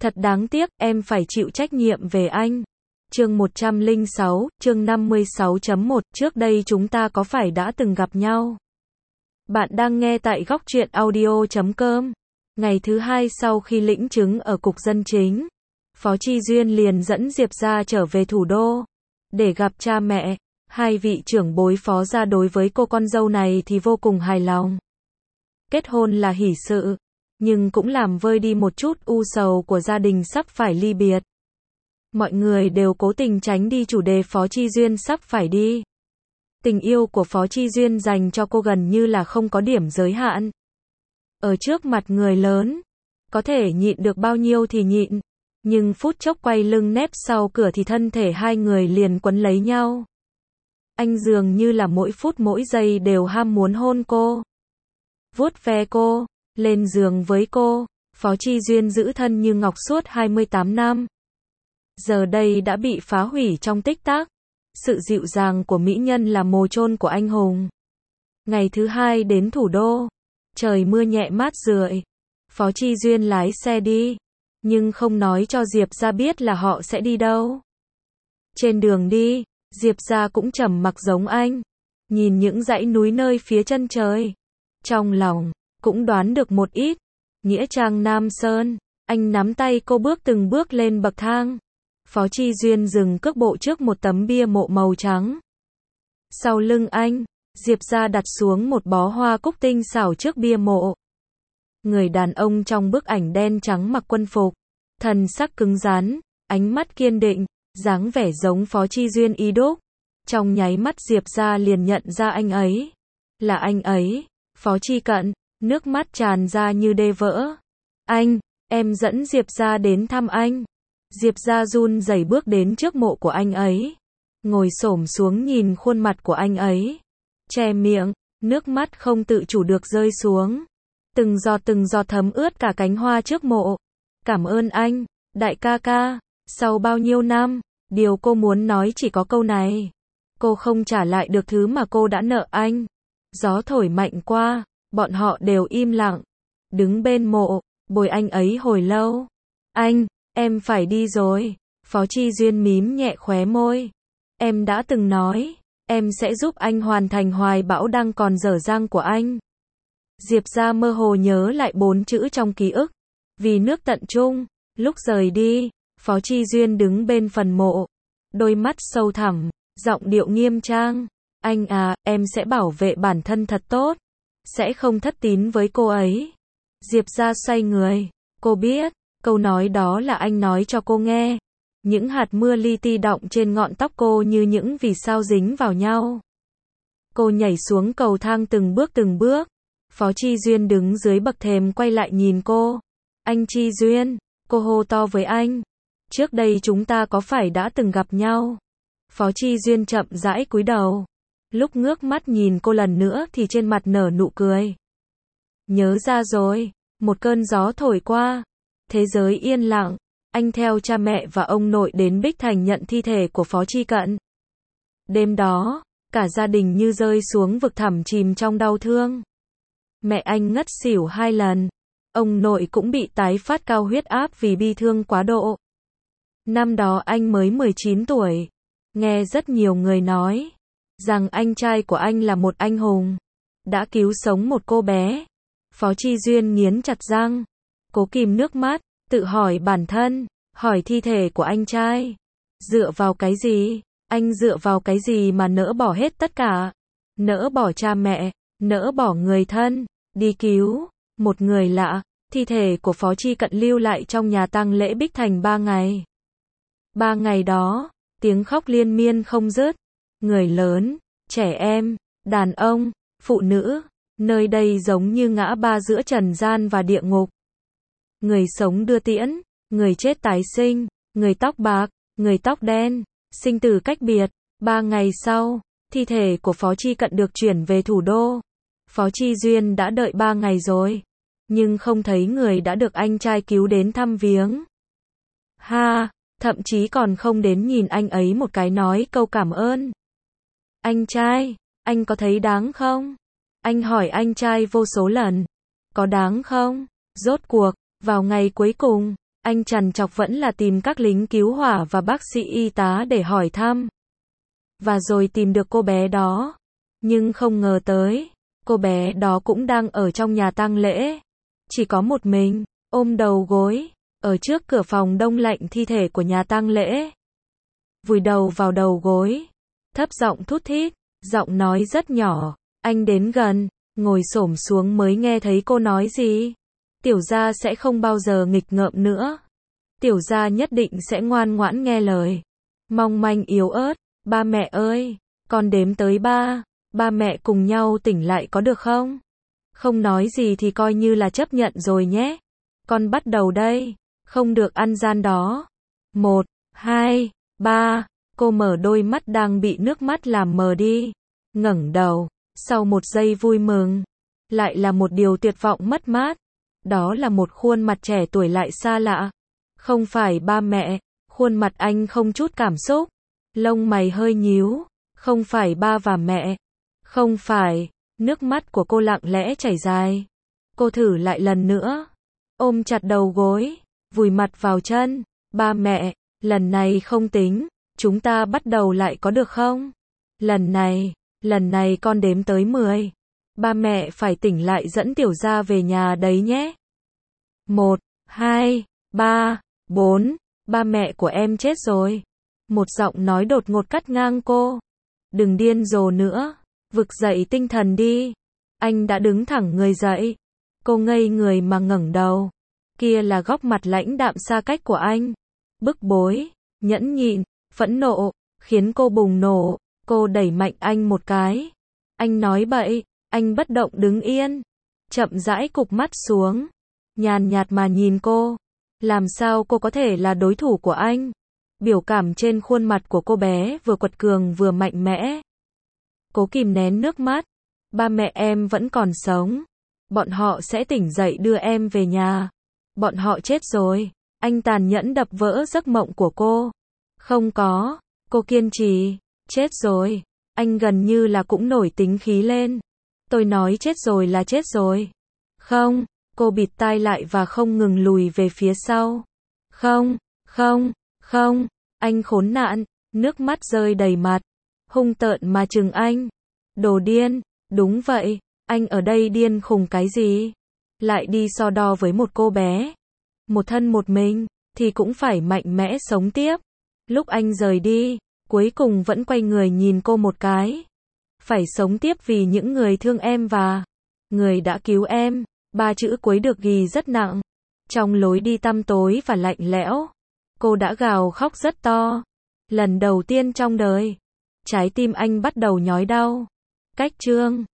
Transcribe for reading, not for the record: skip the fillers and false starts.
Thật đáng tiếc, em phải chịu trách nhiệm về anh. Chương 106, chương 56.1, trước đây chúng ta có phải đã từng gặp nhau? Bạn đang nghe tại góc truyện audio.com. Ngày thứ hai sau khi lĩnh chứng ở cục dân chính, Phó Chi Duyên liền dẫn Diệp gia trở về thủ đô để gặp cha mẹ. Hai vị trưởng bối Phó gia đối với cô con dâu này thì vô cùng hài lòng. Kết hôn là hỷ sự, nhưng cũng làm vơi đi một chút u sầu của gia đình sắp phải ly biệt. Mọi người đều cố tình tránh đi chủ đề Phó Chi Duyên sắp phải đi. Tình yêu của Phó Chi Duyên dành cho cô gần như là không có điểm giới hạn. Ở trước mặt người lớn, có thể nhịn được bao nhiêu thì nhịn, nhưng phút chốc quay lưng nép sau cửa thì thân thể hai người liền quấn lấy nhau. Anh dường như là mỗi phút mỗi giây đều ham muốn hôn cô, vuốt ve cô, lên giường với cô. Phó Chi Duyên giữ thân như ngọc suốt 28 năm. Giờ đây đã bị phá hủy trong tích tắc. Sự dịu dàng của mỹ nhân là mồ chôn của anh hùng. Ngày thứ hai đến thủ đô, trời mưa nhẹ mát rượi. Phó Chi Duyên lái xe đi, nhưng không nói cho Diệp gia biết là họ sẽ đi đâu. Trên đường đi, Diệp gia cũng trầm mặc giống anh, nhìn những dãy núi nơi phía chân trời. Trong lòng, cũng đoán được một ít. Nghĩa trang Nam Sơn, anh nắm tay cô bước từng bước lên bậc thang. Phó Chi Duyên dừng cước bộ trước một tấm bia mộ màu trắng. Sau lưng anh, Diệp gia đặt xuống một bó hoa cúc tinh xảo trước bia mộ. Người đàn ông trong bức ảnh đen trắng mặc quân phục, thần sắc cứng rắn, ánh mắt kiên định, dáng vẻ giống Phó Chi Duyên y đúc. Trong nháy mắt Diệp gia liền nhận ra anh ấy. Là anh ấy, Phó Chi Cận, nước mắt tràn ra như đê vỡ. Anh, em dẫn Diệp gia đến thăm anh. Diệp gia run rẩy bước đến trước mộ của anh ấy, ngồi xổm xuống nhìn khuôn mặt của anh ấy, che miệng, nước mắt không tự chủ được rơi xuống. Từng giọt thấm ướt cả cánh hoa trước mộ. Cảm ơn anh, đại ca ca. Sau bao nhiêu năm, điều cô muốn nói chỉ có câu này. Cô không trả lại được thứ mà cô đã nợ anh. Gió thổi mạnh qua, bọn họ đều im lặng, đứng bên mộ, bồi anh ấy hồi lâu. Anh, em phải đi rồi. Phó Chi Duyên mím nhẹ khóe môi. Em đã từng nói, em sẽ giúp anh hoàn thành hoài bão đang còn dở dang của anh. Diệp gia mơ hồ nhớ lại 4 chữ trong ký ức. Vì nước tận trung. Lúc rời đi, Phó Chi Duyên đứng bên phần mộ, đôi mắt sâu thẳm, giọng điệu nghiêm trang. Anh à, em sẽ bảo vệ bản thân thật tốt, sẽ không thất tín với cô ấy. Diệp gia xoay người. Cô biết, câu nói đó là anh nói cho cô nghe. Những hạt mưa li ti đọng trên ngọn tóc cô như những vì sao dính vào nhau. Cô nhảy xuống cầu thang từng bước. Phó Chi Duyên đứng dưới bậc thềm quay lại nhìn cô. Anh Chi Duyên, cô hô to với anh. Trước đây chúng ta có phải đã từng gặp nhau? Phó Chi Duyên chậm rãi cúi đầu. Lúc ngước mắt nhìn cô lần nữa thì trên mặt nở nụ cười. Nhớ ra rồi. Một cơn gió thổi qua. Thế giới yên lặng. Anh theo cha mẹ và ông nội đến Bích Thành nhận thi thể của Phó Chi Cận. Đêm đó, cả gia đình như rơi xuống vực thẳm chìm trong đau thương. Mẹ anh ngất xỉu 2 lần. Ông nội cũng bị tái phát cao huyết áp vì bi thương quá độ. Năm đó anh mới 19 tuổi. Nghe rất nhiều người nói rằng anh trai của anh là một anh hùng, đã cứu sống một cô bé. Phó Chi Duyên nghiến chặt răng, cố kìm nước mắt, tự hỏi bản thân, hỏi thi thể của anh trai. Dựa vào cái gì? Anh dựa vào cái gì mà nỡ bỏ hết tất cả? Nỡ bỏ cha mẹ, nỡ bỏ người thân, đi cứu một người lạ. Thi thể của Phó Chi Cận lưu lại trong nhà tang lễ Bích Thành 3 ngày. 3 ngày đó, tiếng khóc liên miên không dứt. Người lớn, trẻ em, đàn ông, phụ nữ, nơi đây giống như ngã ba giữa trần gian và địa ngục. Người sống đưa tiễn, người chết tái sinh, người tóc bạc, người tóc đen, sinh tử cách biệt. 3 ngày sau, thi thể của Phó Chi Cận được chuyển về thủ đô. Phó Chi Duyên đã đợi 3 ngày rồi, nhưng không thấy người đã được anh trai cứu đến thăm viếng. Thậm chí còn không đến nhìn anh ấy một cái nói câu cảm ơn. Anh trai, anh có thấy đáng không? Anh hỏi anh trai vô số lần. Có đáng không? Rốt cuộc, vào ngày cuối cùng, Anh trằn trọc vẫn là tìm các lính cứu hỏa và bác sĩ y tá để hỏi thăm. Và rồi tìm được cô bé đó. Nhưng không ngờ tới, cô bé đó cũng đang ở trong nhà tang lễ. Chỉ có một mình, ôm đầu gối, ở trước cửa phòng đông lạnh thi thể của nhà tang lễ. Vùi đầu vào đầu gối, thấp giọng thút thít, giọng nói rất nhỏ. Anh đến gần, ngồi xổm xuống mới nghe thấy cô nói gì. Tiểu gia sẽ không bao giờ nghịch ngợm nữa. Tiểu gia nhất định sẽ ngoan ngoãn nghe lời. Mong manh yếu ớt, ba mẹ ơi, con đếm tới 3, ba mẹ cùng nhau tỉnh lại có được không? Không nói gì thì coi như là chấp nhận rồi nhé. Con bắt đầu đây, không được ăn gian đó. 1, 2, 3, cô mở đôi mắt đang bị nước mắt làm mờ đi. Ngẩng đầu, sau một giây vui mừng, lại là một điều tuyệt vọng mất mát. Đó là một khuôn mặt trẻ tuổi lại xa lạ. Không phải ba mẹ, khuôn mặt anh không chút cảm xúc. Lông mày hơi nhíu, không phải ba và mẹ. Không phải, nước mắt của cô lặng lẽ chảy dài. Cô thử lại lần nữa, ôm chặt đầu gối, vùi mặt vào chân. Ba mẹ, lần này không tính, chúng ta bắt đầu lại có được không? Lần này con đếm tới 10. Ba mẹ phải tỉnh lại dẫn tiểu gia về nhà đấy nhé. 1, 2, 3, 4, ba mẹ của em chết rồi. Một giọng nói đột ngột cắt ngang cô. Đừng điên rồ nữa, vực dậy tinh thần đi. Anh đã đứng thẳng người dậy. Cô ngây người mà ngẩng đầu. Kia là góc mặt lãnh đạm xa cách của anh. Bức bối, nhẫn nhịn, phẫn nộ, khiến cô bùng nổ. Cô đẩy mạnh anh một cái. Anh nói bậy, anh bất động đứng yên. Chậm rãi cụp mắt xuống. Nhàn nhạt mà nhìn cô. Làm sao cô có thể là đối thủ của anh? Biểu cảm trên khuôn mặt của cô bé vừa quật cường vừa mạnh mẽ. Cố kìm nén nước mắt. Ba mẹ em vẫn còn sống. Bọn họ sẽ tỉnh dậy đưa em về nhà. Bọn họ chết rồi. Anh tàn nhẫn đập vỡ giấc mộng của cô. Không có. Cô kiên trì. Chết rồi. Anh gần như là cũng nổi tính khí lên. Tôi nói chết rồi là chết rồi. Không. Cô bịt tai lại và không ngừng lùi về phía sau. Không, không, không. Anh khốn nạn. Nước mắt rơi đầy mặt. Hung tợn mà trừng anh. Đồ điên. Đúng vậy. Anh ở đây điên khùng cái gì? Lại đi so đo với một cô bé. Một thân một mình. Thì cũng phải mạnh mẽ sống tiếp. Lúc anh rời đi. Cuối cùng vẫn quay người nhìn cô một cái. Phải sống tiếp vì những người thương em và người đã cứu em. 3 chữ cuối được ghi rất nặng. Trong lối đi tăm tối và lạnh lẽo, cô đã gào khóc rất to. Lần đầu tiên trong đời, trái tim anh bắt đầu nhói đau. Cách chương